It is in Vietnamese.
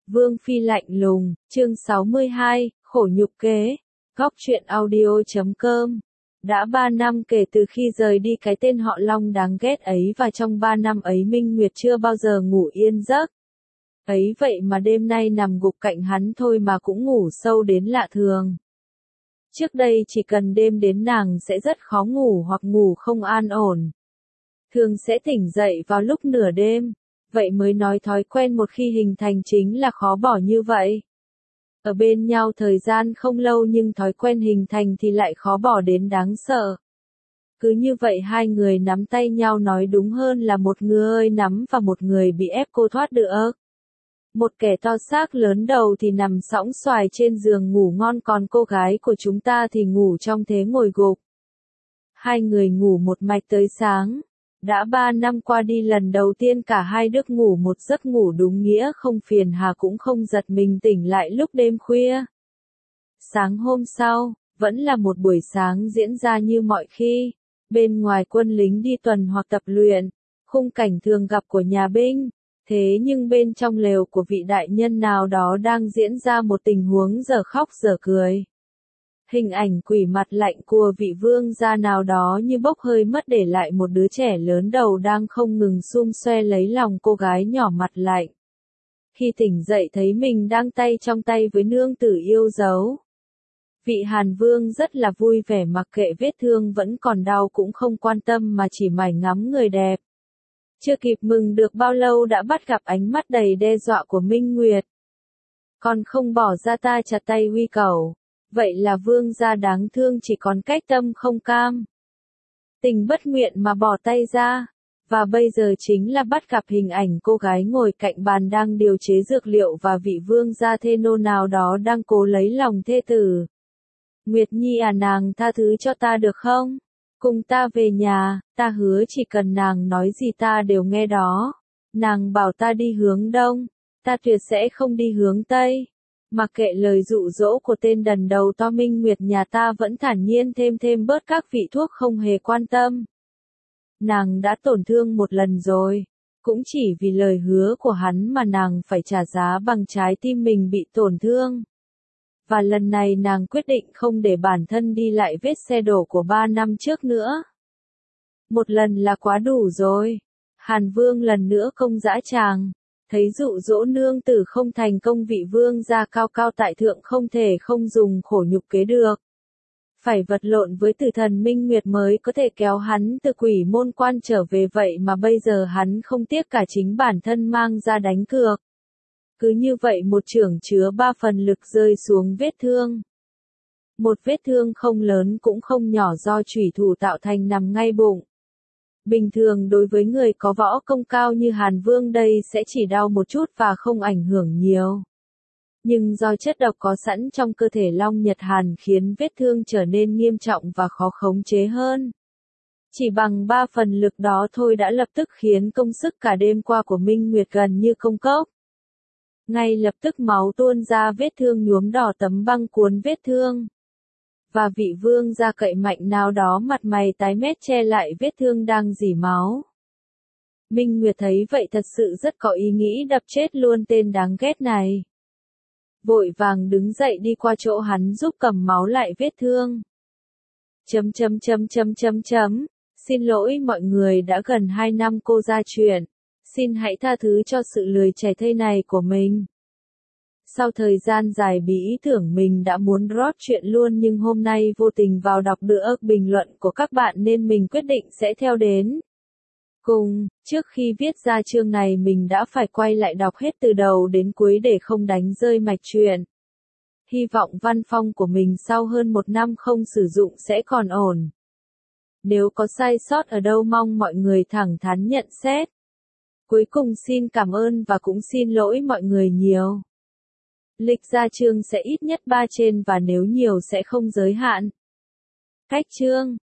Vương Phi lạnh lùng, chương 62, khổ nhục kế. Góc truyện audio.com. Đã 3 năm kể từ khi rời đi cái tên họ Long đáng ghét ấy và trong 3 năm ấy Minh Nguyệt chưa bao giờ ngủ yên giấc. Ấy vậy mà đêm nay nằm gục cạnh hắn thôi mà cũng ngủ sâu đến lạ thường. Trước đây chỉ cần đêm đến nàng sẽ rất khó ngủ hoặc ngủ không an ổn. Thường sẽ tỉnh dậy vào lúc nửa đêm. Vậy mới nói thói quen một khi hình thành chính là khó bỏ như vậy. Ở bên nhau thời gian không lâu nhưng thói quen hình thành thì lại khó bỏ đến đáng sợ. Cứ như vậy hai người nắm tay nhau nói đúng hơn là một người nắm và một người bị ép cô thoát được. Một kẻ to xác lớn đầu thì nằm sõng xoài trên giường ngủ ngon còn cô gái của chúng ta thì ngủ trong thế ngồi gục. Hai người ngủ một mạch tới sáng. Đã 3 năm qua đi lần đầu tiên cả hai đứa ngủ một giấc ngủ đúng nghĩa không phiền hà cũng không giật mình tỉnh lại lúc đêm khuya. Sáng hôm sau, vẫn là một buổi sáng diễn ra như mọi khi. Bên ngoài quân lính đi tuần hoặc tập luyện, khung cảnh thường gặp của nhà binh. Thế nhưng bên trong lều của vị đại nhân nào đó đang diễn ra một tình huống dở khóc dở cười. Hình ảnh quỷ mặt lạnh của vị vương gia nào đó như bốc hơi mất để lại một đứa trẻ lớn đầu đang không ngừng xum xoe lấy lòng cô gái nhỏ mặt lạnh. Khi tỉnh dậy thấy mình đang tay trong tay với nương tử yêu dấu. Vị Hàn Vương rất là vui vẻ mặc kệ vết thương vẫn còn đau cũng không quan tâm mà chỉ mải ngắm người đẹp. Chưa kịp mừng được bao lâu đã bắt gặp ánh mắt đầy đe dọa của Minh Nguyệt. Còn không bỏ ra ta chặt tay huy cẩu. Vậy là vương gia đáng thương chỉ còn cách tâm không cam. Tình bất nguyện mà bỏ tay ra. Và bây giờ chính là bắt gặp hình ảnh cô gái ngồi cạnh bàn đang điều chế dược liệu và vị vương gia thê nô nào đó đang cố lấy lòng thê tử. Nguyệt Nhi à, nàng tha thứ cho ta được không? Cùng ta về nhà, ta hứa chỉ cần nàng nói gì ta đều nghe đó. Nàng bảo ta đi hướng đông, ta tuyệt sẽ không đi hướng tây. Mặc kệ lời dụ dỗ của tên đần đầu to Minh Nguyệt nhà ta vẫn thản nhiên thêm bớt các vị thuốc không hề quan tâm. Nàng đã tổn thương một lần rồi, cũng chỉ vì lời hứa của hắn mà nàng phải trả giá bằng trái tim mình bị tổn thương. Và lần này nàng quyết định không để bản thân đi lại vết xe đổ của 3 năm trước nữa. Một lần là quá đủ rồi. Hàn Vương lần nữa công dã tràng. Thấy dụ dỗ nương tử không thành công vị vương gia cao cao tại thượng không thể không dùng khổ nhục kế được. Phải vật lộn với tử thần Minh Nguyệt mới có thể kéo hắn từ quỷ môn quan trở về vậy mà bây giờ hắn không tiếc cả chính bản thân mang ra đánh cược. Cứ như vậy một chưởng chứa 3 phần lực rơi xuống vết thương. Một vết thương không lớn cũng không nhỏ do chủy thủ tạo thành nằm ngay bụng. Bình thường đối với người có võ công cao như Hàn Vương đây sẽ chỉ đau một chút và không ảnh hưởng nhiều. Nhưng do chất độc có sẵn trong cơ thể Long Nhật Hàn khiến vết thương trở nên nghiêm trọng và khó khống chế hơn. Chỉ bằng 3 phần lực đó thôi đã lập tức khiến công sức cả đêm qua của Minh Nguyệt gần như công cốc. Ngay lập tức máu tuôn ra vết thương nhuốm đỏ tấm băng cuốn vết thương. Và vị vương gia cậy mạnh nào đó mặt mày tái mét che lại vết thương đang rỉ máu. Minh Nguyệt thấy vậy thật sự rất có ý nghĩ đập chết luôn tên đáng ghét này. Vội vàng đứng dậy đi qua chỗ hắn giúp cầm máu lại vết thương. Xin lỗi mọi người đã gần 2 năm cô ra chuyện. Xin hãy tha thứ cho sự lười chảy thây này của mình. Sau thời gian dài bí ý tưởng mình đã muốn drop chuyện luôn nhưng hôm nay vô tình vào đọc được bình luận của các bạn nên mình quyết định sẽ theo đến. Cùng, trước khi viết ra chương này mình đã phải quay lại đọc hết từ đầu đến cuối để không đánh rơi mạch truyện. Hy vọng văn phong của mình sau hơn 1 năm không sử dụng sẽ còn ổn. Nếu có sai sót ở đâu mong mọi người thẳng thắn nhận xét. Cuối cùng xin cảm ơn và cũng xin lỗi mọi người nhiều. Lịch ra chương sẽ ít nhất 3 trên và nếu nhiều sẽ không giới hạn. Cách chương